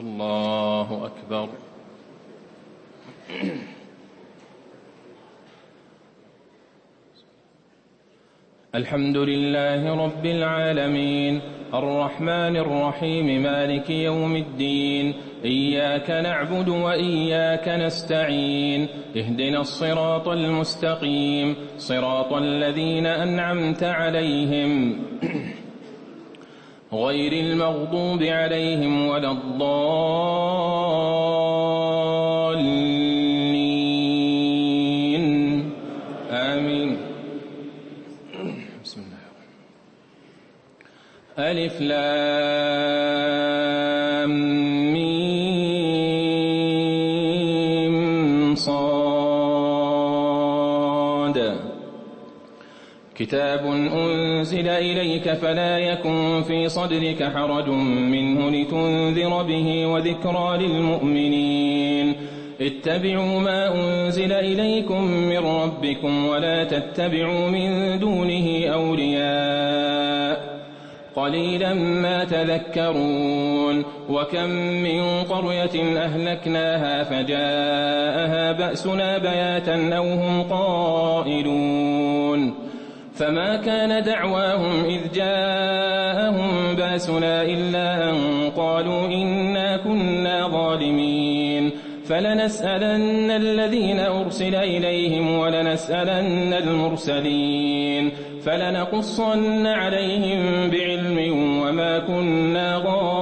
الله أكبر. الحمد لله رب العالمين الرحمن الرحيم مالك يوم الدين إياك نعبد وإياك نستعين اهدنا الصراط المستقيم صراط الذين أنعمت عليهم غير المغضوب عليهم ولا الضالين آمين. بسم الله. ألف لام ميم صاد كتاب أنزل إليك فلا يكن في صدرك حرج منه لتنذر به وذكرى للمؤمنين. اتبعوا ما أنزل إليكم من ربكم ولا تتبعوا من دونه أولياء قليلا ما تذكرون. وكم من قرية أهلكناها فجاءها بأسنا بياتا أو هم قائلون فما كان دعواهم إذ جاءهم بأسنا إلا أن قالوا إنا كنا ظالمين. فلنسألن الذين أرسل إليهم ولنسألن المرسلين فلنقصن عليهم بعلم وما كنا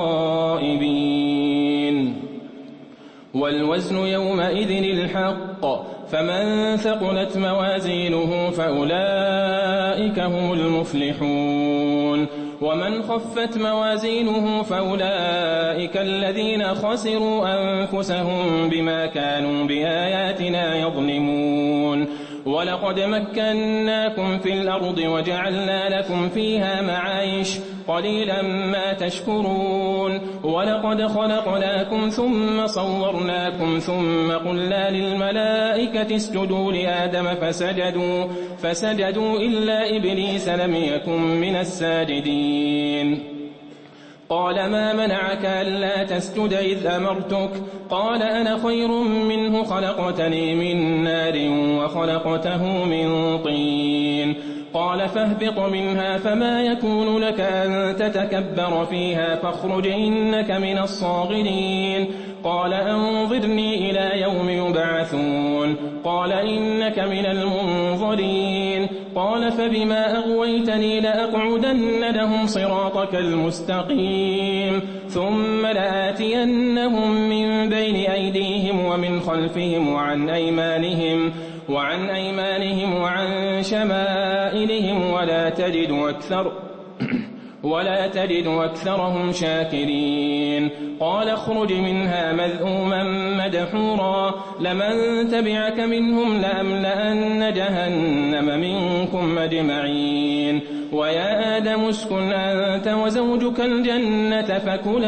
غائبين. والوزن يومئذ الحق فمن ثقلت موازينه فأولئك هم المفلحون ومن خفت موازينه فأولئك الذين خسروا أنفسهم بما كانوا بآياتنا يظلمون. ولقد مكناكم في الأرض وجعلنا لكم فيها معايش قليلا ما تشكرون. ولقد خلقناكم ثم صورناكم ثم قلنا للملائكة اسجدوا لآدم فسجدوا إلا إبليس لم يكن من الساجدين. قال ما منعك ألا تسجد إذ أمرتك قال أنا خير منه خلقتني من نار وخلقته من طين. قال فاهبط منها فما يكون لك أن تتكبر فيها فاخرج إنك من الصاغرين. قال أنظرني إلى يوم يبعثون قال إنك من المنظرين. قال فبما أغويتني لأقعدن لهم صراطك المستقيم ثم لآتينهم من بين أيديهم ومن خلفهم وعن أيمانهم وعن شمائلهم ولا تجد أكثرهم شاكرين. قال اخرج منها مذءوما مدحورا لمن تبعك منهم لأملأن جهنم منكم أجمعين. ويا آدم اسكن أنت وزوجك الجنة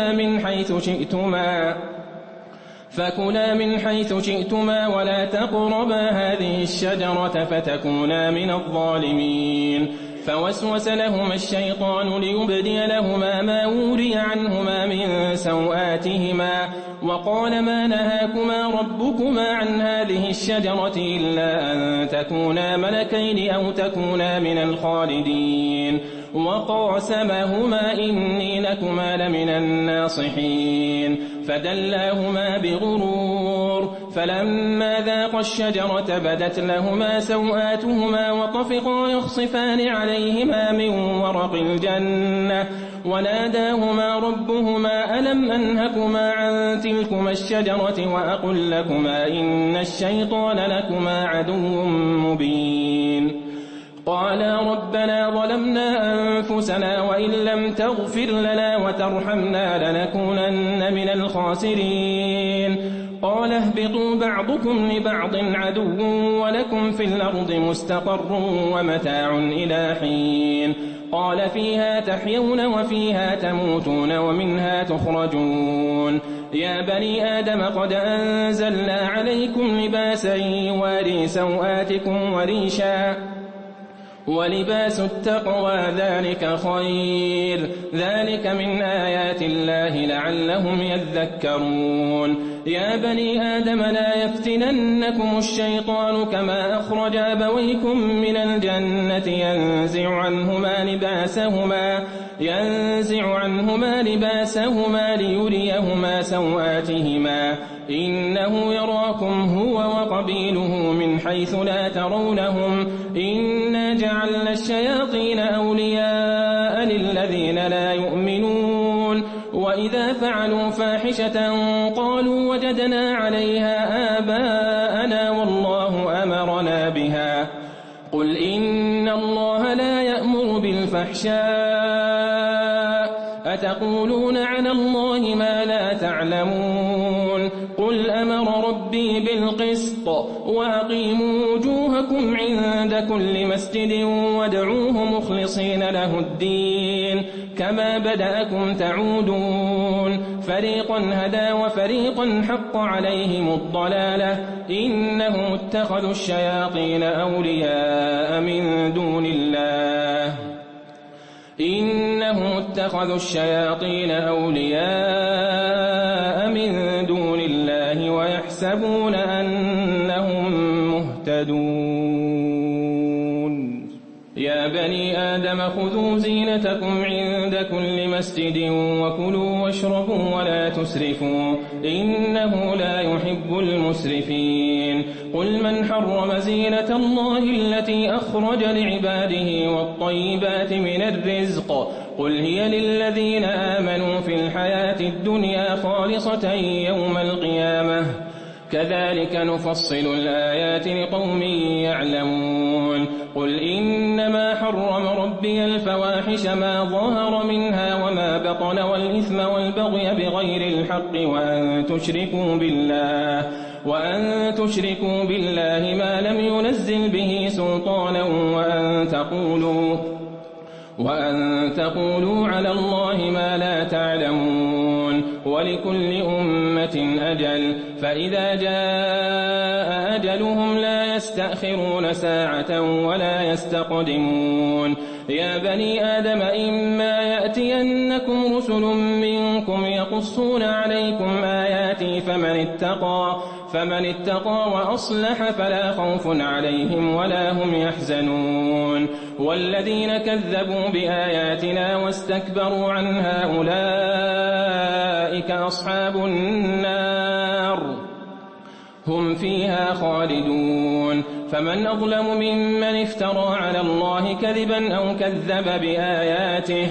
فكلا من حيث شئتما ولا تقربا هذه الشجرة فتكونا من الظالمين. فوسوس لهما الشيطان ليبدي لهما ما وري عنهما من سوآتهما وقال ما نهاكما ربكما عن هذه الشجرة إلا أن تكونا ملكين أو تكونا من الخالدين. وقاسمهما إني لكما لمن الناصحين فدلاهما بغرور فلما ذاقا الشجرة بدت لهما سوآتهما وطفقا يخصفان عليهما من ورق الجنة وناداهما ربهما ألم أنهكما عن تلكما الشجرة وأقل لكما إن الشيطان لكما عدو مبين. قالا ربنا ظلمنا أنفسنا وإن لم تغفر لنا وترحمنا لنكونن من الخاسرين. قال اهبطوا بعضكم لبعض عدو ولكم في الأرض مستقر ومتاع إلى حين. قال فيها تحيون وفيها تموتون ومنها تخرجون. يا بني آدم قد أنزلنا عليكم لباسا يواري سوآتكم ولباس التقوى ذلك خير ذلك من آيات الله لعلهم يذكرون يا بني آدم لا يفتننكم الشيطان كما أخرج أبويكم من الجنة ينزع عنهما لباسهما ليريهما سوآتهما إنه يراكم هو وقبيله من حيث لا ترونهم إنا جعلنا الشياطين أولياء للذين لا يؤمنون وإذا فعلوا فاحشة قالوا وجدنا عليها آباءنا والله أمرنا بها قل إن الله لا يأمر بالفحشاء أتقولون على الله ما لا تعلمون قل أمر ربي بالقسط وأقيموا وجوهكم عند كل مسجد وادعوه مخلصين له الدين كما بدأكم تعودون فريقا هدى وفريقا حق عليهم الضلالة إنهم اتخذوا الشياطين أولياء من دون الله ويحسبون أنهم مهتدون يا بني آدم خذوا زينتكم عند كل مسجد وكلوا واشربوا ولا تسرفوا إنه لا يحب المسرفين قل من حرم زينة الله التي أخرج لعباده والطيبات من الرزق قل هي للذين آمنوا في الحياة الدنيا خالصة يوم القيامة كذلك نفصل الآيات لقوم يعلمون قل إنما حرم ربي الفواحش ما ظهر منها وما بطن والإثم والبغي بغير الحق وأن تشركوا بالله ما لم ينزل به سلطانا وأن تقولوا على الله ما لا تعلمون ولكل أمة أجل فإذا جاء أجلهم لا يستأخرون ساعة ولا يستقدمون يا بني آدم إما يأتينكم رسل منكم يقصون عليكم آياتي فمن اتقى وأصلح فلا خوف عليهم ولا هم يحزنون والذين كذبوا بآياتنا واستكبروا عنها أولئك أصحاب النار هم فيها خالدون فمن أظلم ممن افترى على الله كذبا أو كذب بآياته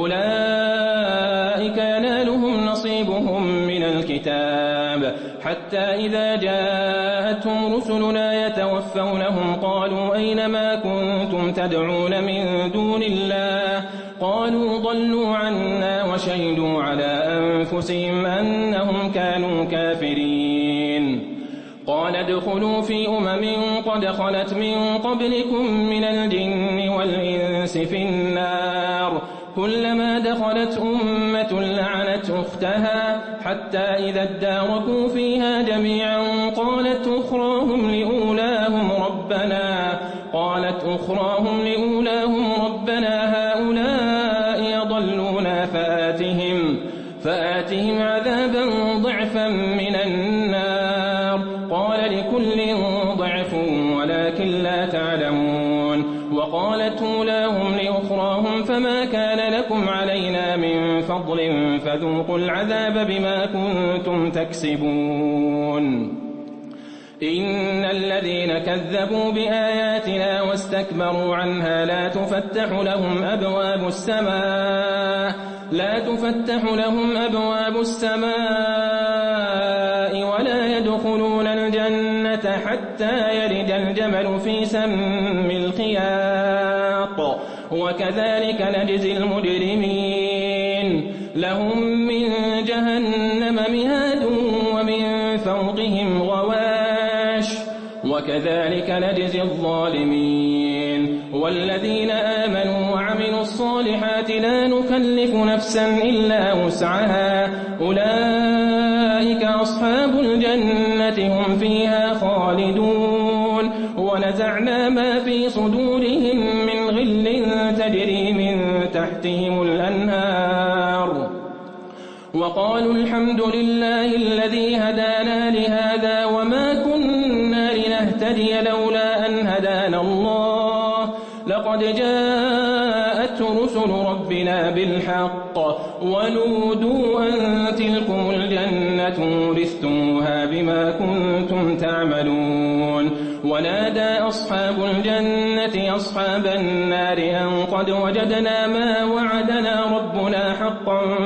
أولئك ينالهم نصيبهم من الكتاب حتى إذا جاءتهم رسلنا يتوفونهم قالوا أين ما كنتم تدعون من دون الله قالوا ضلوا عنا وشهدوا على أنفسهم أنهم كانوا كافرين قال ادخلوا في قد خلت من قبلكم من الجن والإنس في النار كلما دخلت أمة لعنت أختها حتى إذا اداركوا فيها جميعا قالت أخراهم لأولاهم ربنا هؤلاء يضلونا فآتهم عذابا ضعفا من النار قال لكل ضعف ولكن لا تعلمون وقالت أولاهم لأخراهم فما كان لكم علينا من فضل فذوقوا العذاب بما كنتم تكسبون إن الذين كذبوا بآياتنا واستكبروا عنها لا تفتح لهم أبواب السماء ولا يدخلون الجنة حتى يلج الجمل في سم الخياط وكذلك نجزي المجرمين لهم من جهنم مهاد ومن فوقهم غواش وكذلك نجزي الظالمين والذين آمنوا وعملوا الصالحات لا نكلف نفسا إلا وسعها أولئك أصحاب الجنة هم فيها خالدون ونزعنا ما في صدورهم من تجري من تحتهم الأنهار وقالوا الحمد لله الذي هدانا لهذا وما كنا لنهتدي لولا أن هدانا الله لقد جاءت رسل ربنا بالحق ونودوا أن تلكم الجنة ورثتموها بما كنتم تعملون ونادى أصحاب الجنة أصحاب النار أن قد وجدنا ما وعدنا ربنا حقا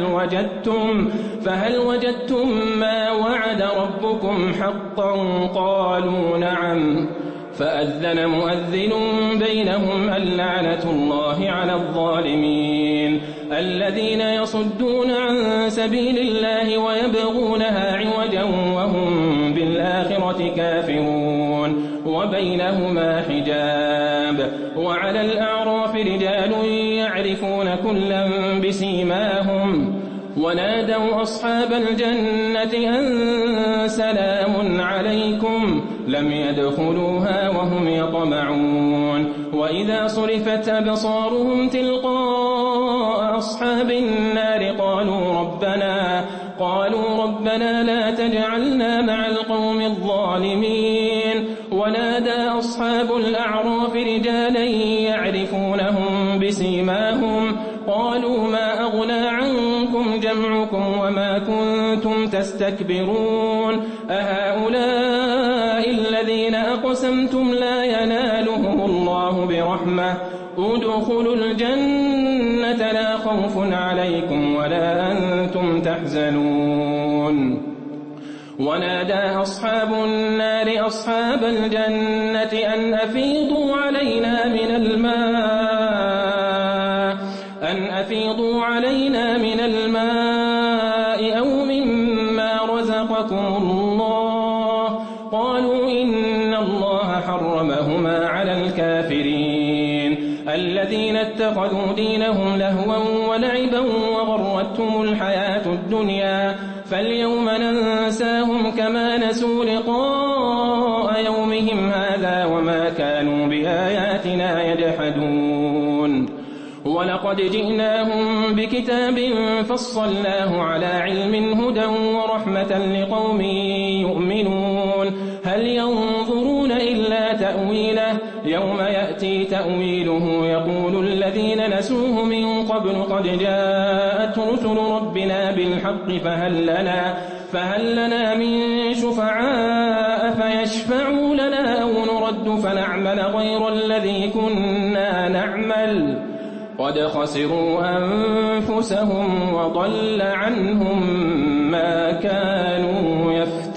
فهل وجدتم ما وعد ربكم حقا قالوا نعم فأذن مؤذن بينهم اللعنة الله على الظالمين الذين يصدون عن سبيل الله ويبغونها عوجا وهم بالآخرة كافرون وبينهما حجاب وعلى الأعراف رجال يعرفون كلا بسيماهم ونادوا أصحاب الجنة أن سلام عليكم لم يدخلوها وهم يطمعون وإذا صرفت أبصارهم تلقاء أصحاب النار قالوا ربنا لا تجعلنا مع القوم الظالمين ونادى أصحاب الأعراف رجالا يعرفونهم بسيماهم قالوا ما أغنى عنكم جمعكم وما كنتم تستكبرون أهؤلاء الذين أقسمتم لا ينالهم الله برحمة ادخلوا الجنة لا خوف عليكم ولا أنتم تحزنون ونادى أصحاب النار أصحاب الجنة أن أفيضوا علينا من الماء أو مما رزقكم الله قالوا إن الله حرمهما على الكافرين الذين اتخذوا دينهم لهوا ولعبا وغرتهم الحياة الدنيا فاليوم ننساهم كما نسوا لقاء يومهم هذا وما كانوا بآياتنا يجحدون ولقد جئناهم بكتاب فصلناه على علم هدى ورحمة لقوم يؤمنون هل ينظرون إلا تأويله يوم يأتي تأويله يقول الذين نسوه من قبل قد جاءت رسل ربنا بالحق فهل لنا من شفعاء فيشفعوا لنا أو نرد فنعمل غير الذي كنا نعمل قد خسروا أنفسهم وضل عنهم ما كانوا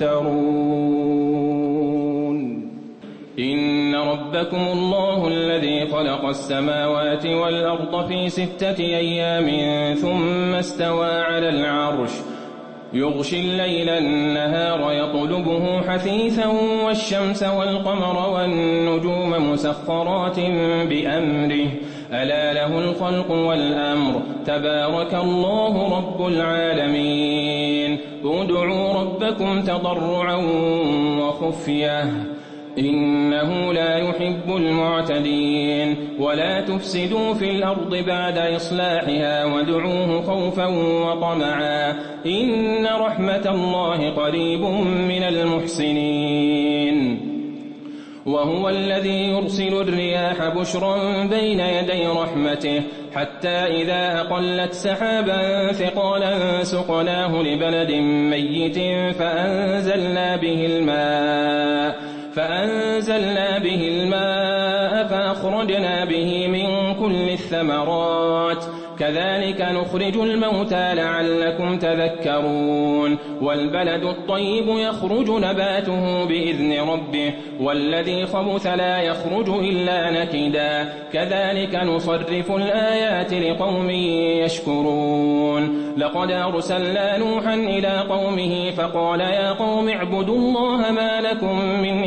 يفترون إن ربكم الله الذي خلق السماوات والأرض في 6 أيام ثم استوى على العرش يغشي الليل النهار يطلبه حثيثا والشمس والقمر والنجوم مسخرات بأمره ألا له الخلق والأمر تبارك الله رب العالمين ادعوا ربكم تضرعا وخفية إنه لا يحب المعتدين ولا تفسدوا في الأرض بعد إصلاحها وادعوه خوفا وطمعا إن رحمة الله قريب من المحسنين وهو الذي يرسل الرياح بشرا بين يدي رحمته حتى إذا أقلت سحابا ثقالا سقناه لبلد ميت فأنزلنا به الماء فأخرجنا به من كل الثمرات كذلك نخرج الموتى لعلكم تذكرون والبلد الطيب يخرج نباته بإذن ربه والذي خبث لا يخرج إلا نكدا كذلك نصرف الآيات لقوم يشكرون لقد أرسلنا نوحا إلى قومه فقال يا قوم اعبدوا الله ما لكم من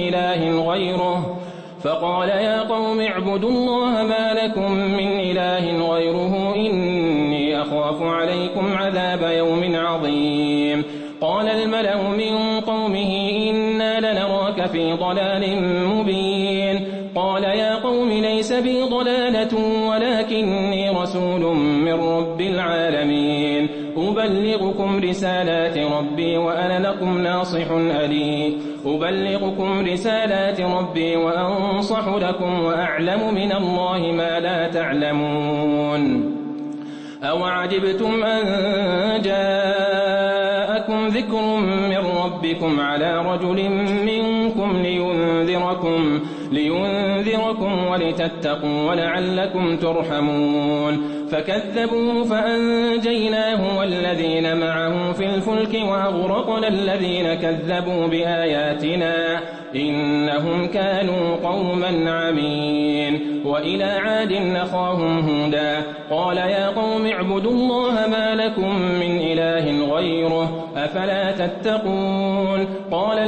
إله غيره إني أخاف عليكم عذاب يوم عظيم قال الملأ من قومه إنا لنراك في ضلال مبين قال يا قوم ليس بي ضلالة ولكني رسول من رب العالمين أبلغكم رسالات ربي وأنا لكم ناصح أليم أبلغكم رسالات ربي وأنصح لكم وأعلم من الله ما لا تعلمون أوعجبتم أن جاءكم ذكر من ربكم على رجل منكم لينذركم ولتتقوا ولعلكم ترحمون فكذبوه فأنجيناه والذين معه في الفلك وأغرقنا الذين كذبوا بآياتنا إنهم كانوا قوما عمين وإلى عاد أخاهم هودا قال يا قوم اعبدوا الله ما لكم من إله غيره أفلا تتقون قال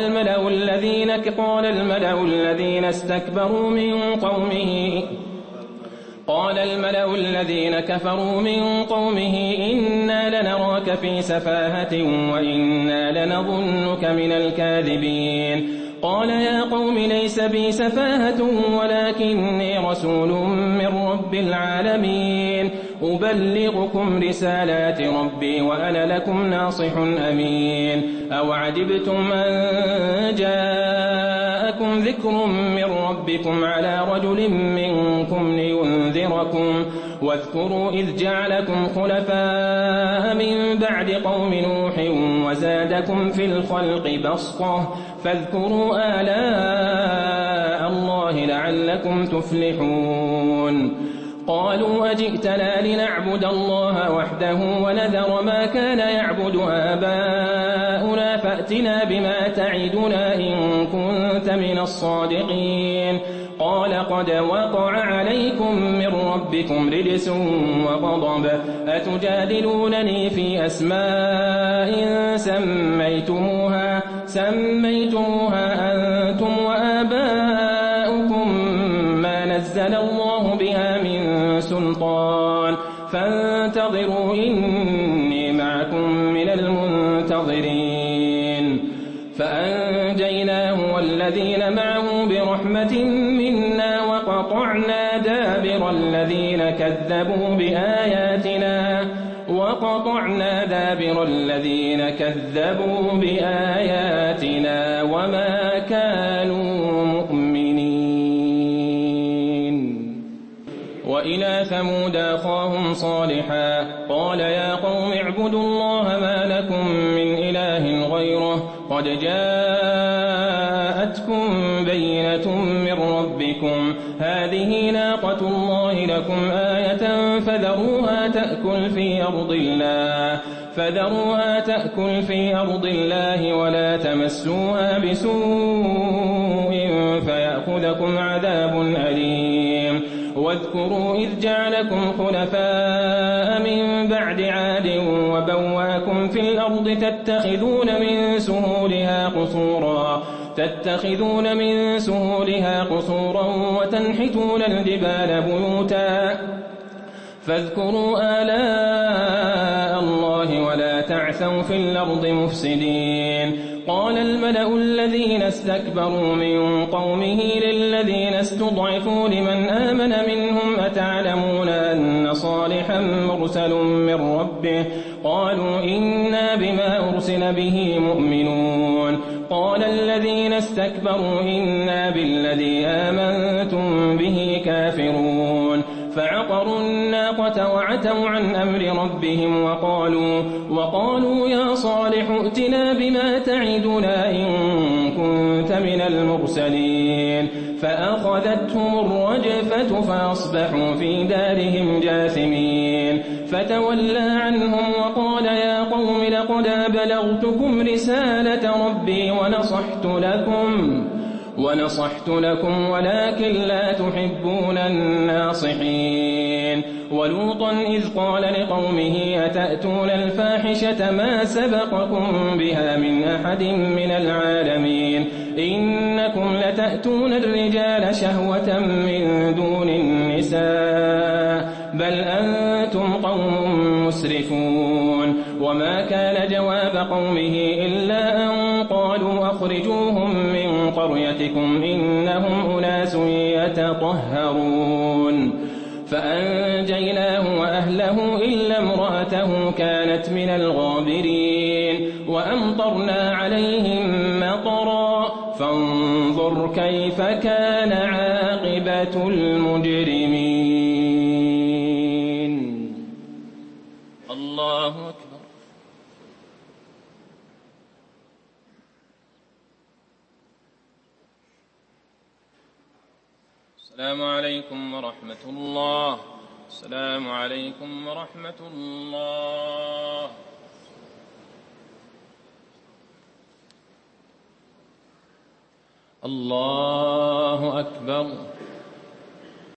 الملأ الذين كفروا من قومه إنا لنراك في سفاهة وإنا لنظنك من الكاذبين قال يا قوم ليس بي سفاهة ولكني رسول من رب العالمين أبلغكم رسالات ربي وأنا لكم ناصح أمين أوعجبتم أن جاءكم ذكر من ربكم على رجل منكم لينذركم واذكروا إذ جعلكم خلفاء من بعد قوم نوح وزادكم في الخلق بسطة فاذكروا آلاء الله لعلكم تفلحون قالوا أجئتنا لنعبد الله وحده ونذر ما كان يعبد آباؤنا فأتنا بما تعدنا إن كنت من الصادقين قال قد وقع عليكم من ربكم رجس وغضب أتجادلونني في أسماء سميتموها أنتم وآباؤكم ما نزل الله بها من سلطان فانتظروا إني معكم من المنتظرين فأنجيناه والذين معه برحمة منا وقطعنا دابر الذين كذبوا بآياتنا وما كانوا مؤمنين وإلى ثمود أخاهم صالحا قال يا قوم اعبدوا الله ما لكم من إله غيره قد جاءتكم بينة من ربكم هذه ناقة الله لكم آية فذروها تأكل في أرض الله ولا تمسوها بسوء فيأخذكم عذاب أليم واذكروا إذ جعلكم خلفاء من بعد عاد وبواكم في الأرض تتخذون من سهولها قصورا وتنحتون الجبال بيوتا فاذكروا آلاء الله ولا تعثوا في الأرض مفسدين قال الملأ الذين استكبروا من قومه للذين استضعفوا لمن آمن منهم أتعلمون أن صالحا مرسل من ربه قالوا إنا بما أرسل به مؤمنون قال الذين استكبروا إنا بالذي آمنتم به كافرون فعقروا الناقة وعتوا عن أمر ربهم وقالوا يا صالح ائتنا بما تعدنا إن كنت من المرسلين فأخذتهم الرجفة فأصبحوا في دارهم جاثمين فتولى عنهم وقال يا قوم لقد أبلغتكم رسالة ربي ونصحت لكم ولكن لا تحبون الناصحين ولوطا إذ قال لقومه أتأتون الفاحشة ما سبقكم بها من أحد من العالمين إنكم لتأتون الرجال شهوة من دون النساء بل أنتم قوم مسرفون وما كان جواب قومه إلا أن قالوا أخرجوهم من قريتكم إنهم أناس يتطهرون فأنجيناه وأهله إلا امرأته كانت من الغابرين وأمطرنا عليهم مطرا فانظر كيف كان عاقبة المجرمين. الله أكبر. السلام عليكم ورحمة الله. السلام عليكم ورحمة الله. الله أكبر.